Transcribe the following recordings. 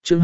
Chương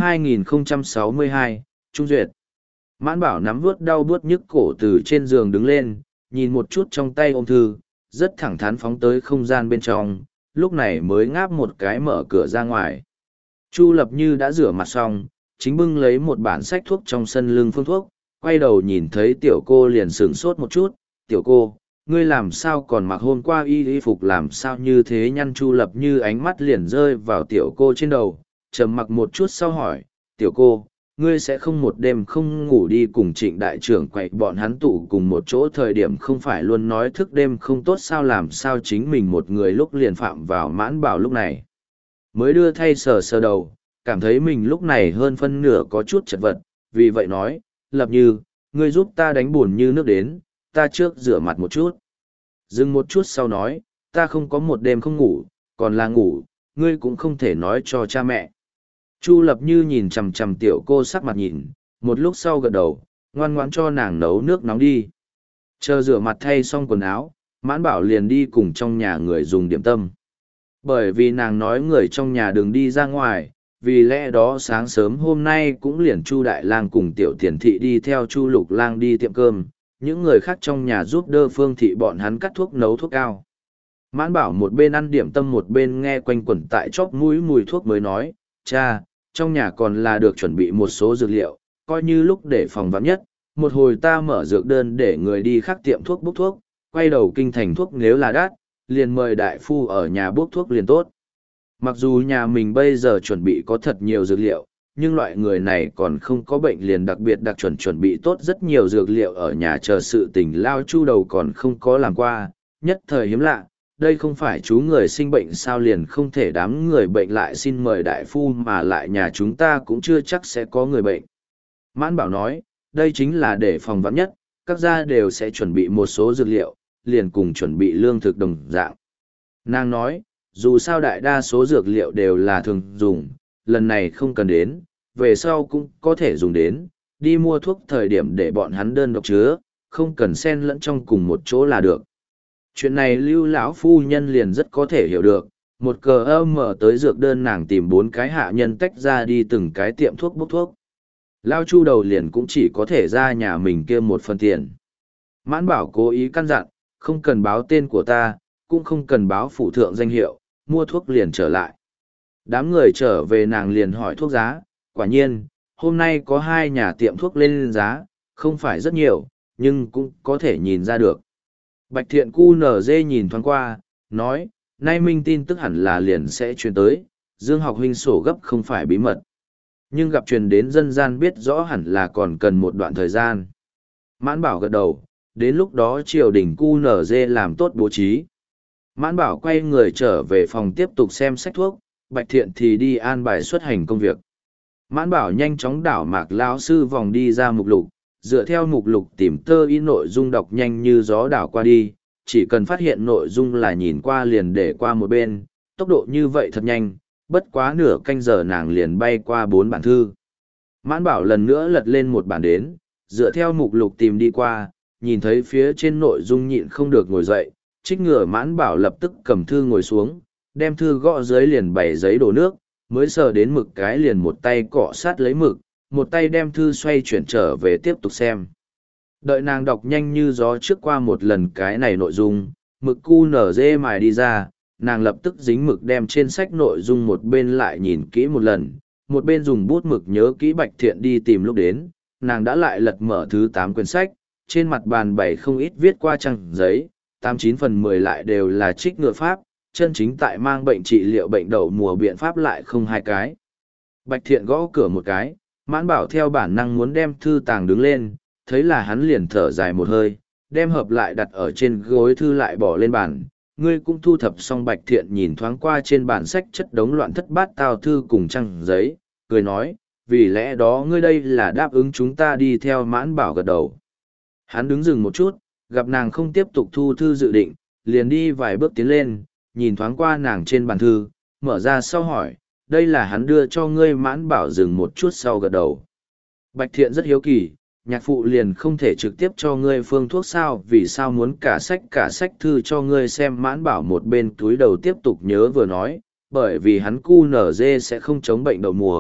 2062, Trung Duyệt. Mãn Bảo nắm vuốt đau buốt nhức cổ từ trên giường đứng lên, nhìn một chút trong tay ôm thư, rất thẳng thắn phóng tới không gian bên trong, lúc này mới ngáp một cái mở cửa ra ngoài. Chu Lập Như đã rửa mặt xong, chính bưng lấy một bản sách thuốc trong sân lưng phương thuốc, quay đầu nhìn thấy tiểu cô liền sửng sốt một chút. Tiểu cô, ngươi làm sao còn mặc hôm qua y phục làm sao như thế? Nhăn Chu Lập Như ánh mắt liền rơi vào tiểu cô trên đầu, trầm mặc một chút sau hỏi, tiểu cô, ngươi sẽ không một đêm không ngủ đi cùng Trịnh đại trưởng quậy bọn hắn tụ cùng một chỗ thời điểm không phải luôn nói thức đêm không tốt sao? Làm sao chính mình một người lúc liền phạm vào? Mãn Bảo lúc này mới đưa thay sờ sờ đầu, cảm thấy mình lúc này hơn phân nửa có chút chật vật, vì vậy nói, Lập Như, ngươi giúp ta đánh buồn như nước đến, ta trước rửa mặt một chút. Dừng một chút sau nói, ta không có một đêm không ngủ, còn là ngủ, ngươi cũng không thể nói cho cha mẹ. Chu Lập Như nhìn chằm chằm tiểu cô sắc mặt nhìn, một lúc sau gật đầu, ngoan ngoãn cho nàng nấu nước nóng đi. Chờ rửa mặt thay xong quần áo, Mãn Bảo liền đi cùng trong nhà người dùng điểm tâm. Bởi vì nàng nói người trong nhà đừng đi ra ngoài, vì lẽ đó sáng sớm hôm nay cũng liền Chu Đại Lang cùng Tiểu Tiền Thị đi theo Chu Lục Lang đi tiệm cơm, những người khác trong nhà giúp đỡ Phương Thị bọn hắn cắt thuốc nấu thuốc cao. Mãn Bảo một bên ăn điểm tâm một bên nghe quanh quẩn tại chóp mũi mùi thuốc mới nói, cha, trong nhà còn là được chuẩn bị một số dược liệu, coi như lúc để phòng vắn nhất, một hồi ta mở dược đơn để người đi khác tiệm thuốc bốc thuốc, quay đầu kinh thành thuốc nếu là đắt, liền mời đại phu ở nhà bốc thuốc liền tốt. Mặc dù nhà mình bây giờ chuẩn bị có thật nhiều dược liệu, nhưng loại người này còn không có bệnh liền đặc biệt đặc chuẩn bị tốt rất nhiều dược liệu ở nhà chờ sự tình lao chu đầu còn không có làm qua, nhất thời hiếm lạ. Đây không phải chú người sinh bệnh sao liền không thể đám người bệnh lại xin mời đại phu mà lại nhà chúng ta cũng chưa chắc sẽ có người bệnh. Mãn Bảo nói, đây chính là để phòng vắn nhất, các gia đều sẽ chuẩn bị một số dược liệu, liền cùng chuẩn bị lương thực đồng dạng. Nàng nói, dù sao đại đa số dược liệu đều là thường dùng, lần này không cần đến, về sau cũng có thể dùng đến, đi mua thuốc thời điểm để bọn hắn đơn độc chứa, không cần xen lẫn trong cùng một chỗ là được. Chuyện này Lưu lão phu nhân liền rất có thể hiểu được, một cờ mở tới dược đơn nàng tìm 4 cái hạ nhân tách ra đi từng cái tiệm thuốc bốc thuốc. Lao Chu đầu liền cũng chỉ có thể ra nhà mình kia một phần tiền. Mãn Bảo cố ý căn dặn, không cần báo tên của ta, cũng không cần báo phủ thượng danh hiệu, mua thuốc liền trở lại. Đám người trở về nàng liền hỏi thuốc giá, quả nhiên, hôm nay có 2 nhà tiệm thuốc lên giá, không phải rất nhiều, nhưng cũng có thể nhìn ra được. Bạch Thiện QNZ nhìn thoáng qua, nói, nay minh tin tức hẳn là liền sẽ truyền tới, Dương học huynh sổ gấp không phải bí mật. Nhưng gặp truyền đến dân gian biết rõ hẳn là còn cần một đoạn thời gian. Mãn Bảo gật đầu, đến lúc đó triều đình QNZ làm tốt bố trí. Mãn Bảo quay người trở về phòng tiếp tục xem sách thuốc, Bạch Thiện thì đi an bài xuất hành công việc. Mãn Bảo nhanh chóng đảo mạc lão sư vòng đi ra mục lục, dựa theo mục lục tìm tơ ý nội dung đọc nhanh như gió đảo qua đi, chỉ cần phát hiện nội dung là nhìn qua liền để qua một bên, tốc độ như vậy thật nhanh, bất quá nửa canh giờ nàng liền bay qua 4 bản thư. Mãn Bảo lần nữa lật lên một bản đến, dựa theo mục lục tìm đi qua, nhìn thấy phía trên nội dung nhịn không được ngồi dậy, trích ngửa Mãn Bảo lập tức cầm thư ngồi xuống, đem thư gõ dưới liền bày giấy đổ nước, mới sờ đến mực cái liền một tay cọ sát lấy mực, một tay đem thư xoay chuyển trở về tiếp tục xem. Đợi nàng đọc nhanh như gió trước qua một lần cái này nội dung, mực QNZ mài đi ra, nàng lập tức dính mực đem trên sách nội dung một bên lại nhìn kỹ một lần, một bên dùng bút mực nhớ kỹ Bạch Thiện đi tìm lúc đến, nàng đã lại lật mở thứ 8 quyển sách, trên mặt bàn bày không ít viết qua trang giấy, 89 phần 10 lại đều là trích ngựa pháp, chân chính tại mang bệnh trị liệu bệnh đậu mùa biện pháp lại không 2 cái. Bạch Thiện gõ cửa một cái, Mãn Bảo theo bản năng muốn đem thư tàng đứng lên, thấy là hắn liền thở dài một hơi, đem hộp lại đặt ở trên gối thư lại bỏ lên bàn. Ngươi cũng thu thập xong. Bạch Thiện nhìn thoáng qua trên bản sách chất đống loạn thất bát tao thư cùng trang giấy, cười nói, vì lẽ đó ngươi đây là đáp ứng chúng ta đi theo. Mãn Bảo gật đầu. Hắn đứng dừng một chút, gặp nàng không tiếp tục thu thư dự định, liền đi vài bước tiến lên, nhìn thoáng qua nàng trên bàn thư, mở ra sau hỏi, đây là hắn đưa cho ngươi. Mãn Bảo dừng một chút sau gật đầu. Bạch Thiện rất hiếu kỳ, nhạc phụ liền không thể trực tiếp cho ngươi phương thuốc sao, vì sao muốn cả sách thư cho ngươi xem. Mãn Bảo một bên túi đầu tiếp tục nhớ vừa nói, bởi vì hắn QNZ sẽ không chống bệnh đậu mùa,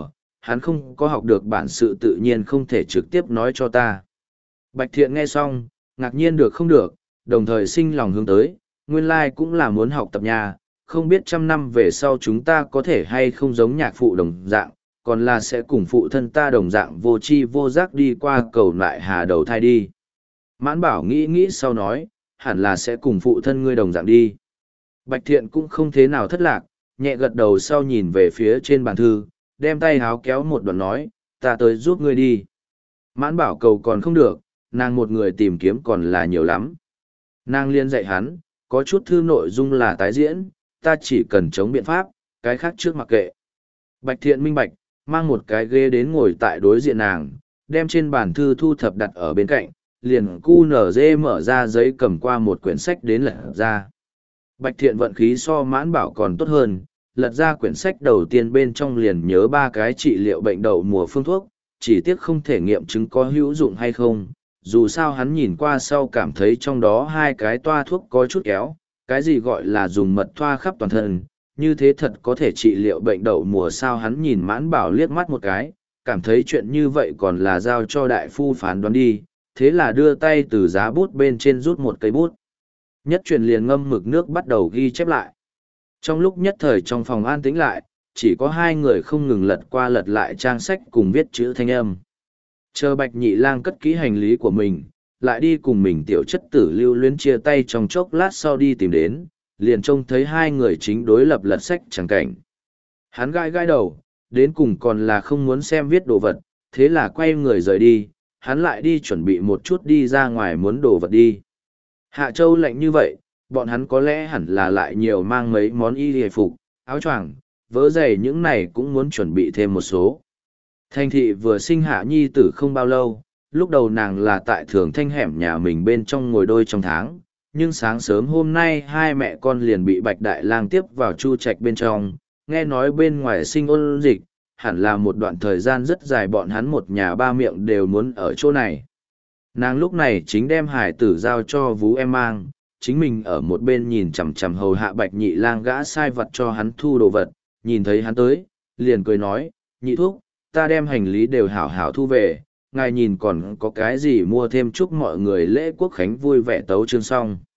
hắn không có học được bản sự tự nhiên không thể trực tiếp nói cho ta. Bạch Thiện nghe xong, ngạc nhiên được không được, đồng thời sinh lòng hướng tới, nguyên lai cũng là muốn học tập nhà, không biết 100 năm về sau chúng ta có thể hay không giống nhạc phụ đồng dạng, còn là sẽ cùng phụ thân ta đồng dạng vô tri vô giác đi qua cầu lại hà đầu thai đi. Mãn Bảo nghĩ nghĩ sau nói, hẳn là sẽ cùng phụ thân ngươi đồng dạng đi. Bạch Thiện cũng không thế nào thất lạc, nhẹ gật đầu sau nhìn về phía trên bàn thư, đem tay háo kéo một đoạn nói, ta tới giúp ngươi đi. Mãn Bảo cầu còn không được, nàng một người tìm kiếm còn là nhiều lắm. Nàng liên dạy hắn, có chút thư nội dung là tái diễn, ta chỉ cần chống biện pháp, cái khác trước mặc kệ. Bạch Thiện minh bạch, mang một cái ghế đến ngồi tại đối diện nàng, đem trên bàn thư thu thập đặt ở bên cạnh, liền cu nở dê mở ra giấy cầm qua một quyển sách đến lật ra. Bạch Thiện vận khí so Mãn Bảo còn tốt hơn, lật ra quyển sách đầu tiên bên trong liền nhớ 3 cái trị liệu bệnh đậu mùa phương thuốc, chỉ tiếc không thể nghiệm chứng có hữu dụng hay không. Dù sao hắn nhìn qua sau cảm thấy trong đó 2 cái toa thuốc có chút kéo, cái gì gọi là dùng mật thoa khắp toàn thân, như thế thật có thể trị liệu bệnh đậu mùa sao. Hắn nhìn Mãn Bảo liếc mắt một cái, cảm thấy chuyện như vậy còn là giao cho đại phu phán đoán đi, thế là đưa tay từ giá bút bên trên rút một cây bút. Nhất truyền liền ngâm mực nước bắt đầu ghi chép lại. Trong lúc nhất thời trong phòng an tĩnh lại, chỉ có 2 người không ngừng lật qua lật lại trang sách cùng viết chữ thanh âm. Chờ Bạch Nhị Lang cất kỹ hành lý của mình, lại đi cùng mình tiểu chất tử Lưu Luyến chia tay trong chốc lát sau đi tìm đến, liền trông thấy 2 người chính đối lập lật sách chẳng cảnh. Hắn gai gai đầu, đến cùng còn là không muốn xem viết đồ vật, thế là quay người rời đi, hắn lại đi chuẩn bị một chút đi ra ngoài muốn đồ vật đi. Hạ Châu lạnh như vậy, bọn hắn có lẽ hẳn là lại nhiều mang mấy món y hề phục, áo choàng, vớ giày những này cũng muốn chuẩn bị thêm một số. Thanh thị vừa sinh Hạ nhi tử không bao lâu, lúc đầu nàng là tại Thường Thanh hẻm nhà mình bên trong ngồi đôi trong tháng, nhưng sáng sớm hôm nay 2 mẹ con liền bị Bạch Đại Lang tiếp vào chu trạch bên trong, nghe nói bên ngoài sinh ôn dịch, hẳn là một đoạn thời gian rất dài bọn hắn một nhà 3 miệng đều muốn ở chỗ này. Nàng lúc này chính đem hải tử giao cho Vú Em mang, chính mình ở một bên nhìn chằm chằm hầu hạ Bạch Nhị Lang gã sai vật cho hắn thu đồ vật, nhìn thấy hắn tới, liền cười nói, nhị thúc, ta đem hành lý đều hảo hảo thu về, ngài nhìn còn có cái gì mua thêm chúc mọi người lễ quốc khánh vui vẻ tấu chương xong.